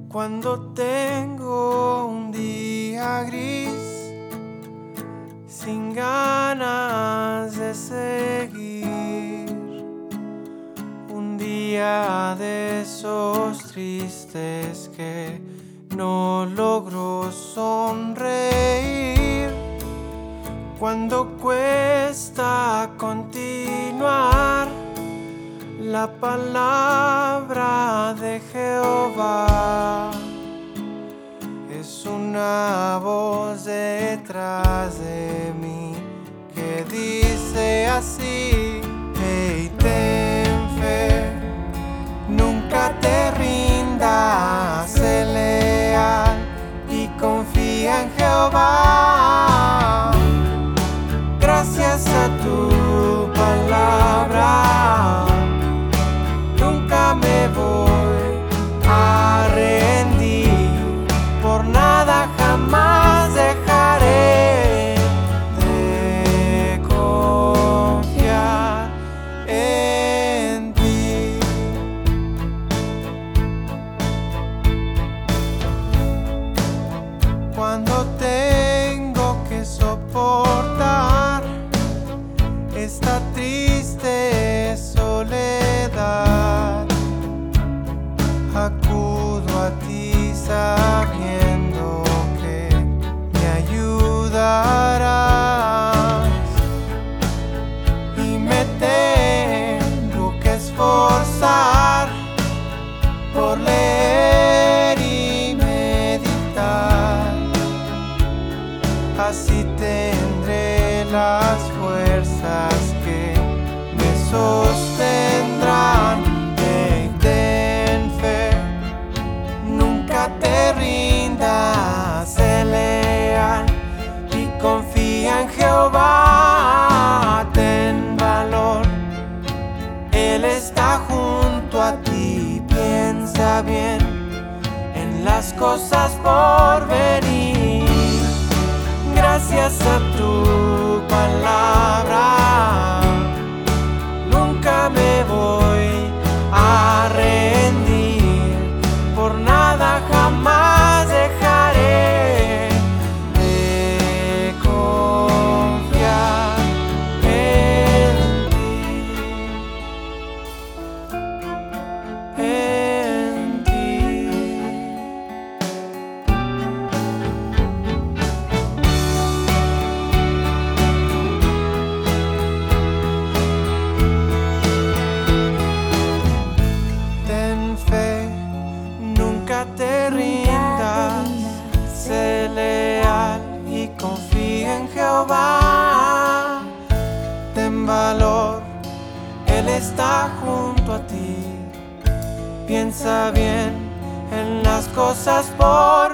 Cuando tengo un día gris, sin ganas de seguir, un día de esos tristes que no logro sonreír, cuando cuesta continuar la palabra de Jehová, es una voz detrás de mí que dice así: hey, ten fe, nunca te rindas, sé leal y confía en Jehová. Gracias a tu palabra nunca me voy a rendir, por nada jamás dejaré de confiar en ti. Cuando tengo que soportar esta triste soledad, acudo a ti sabiendo que me ayudarás, y me tengo que esforzar por leer y meditar, así tendré las fuerzas que me sostendrán. Ten fe, nunca te rindas, sé leal y confía en Jehová. Ten valor, Él está junto a ti, piensa bien en las cosas por venir. Gracias a tu palabra nunca me voy a rendir, por nada jamás dejaré de confiar en ti, Nunca te rindas, sé leal y confía en Jehová. Ten valor, Él está junto a ti, piensa bien en las cosas por